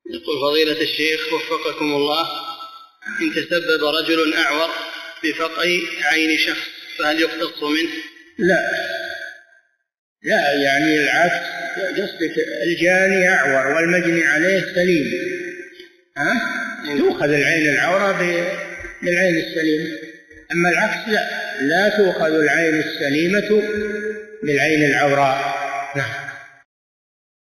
يقول فضيلة الشيخ وفقكم الله، إن تسبب رجل أعور بفقع عين شخص فهل يقتص منه؟ لا يعني العكس، قصدك الجاني أعور والمجني عليه سليم، تؤخذ العين العورة بالعين السليمة، أما العكس لا تؤخذ العين السليمة بالعين العوراء. نعم.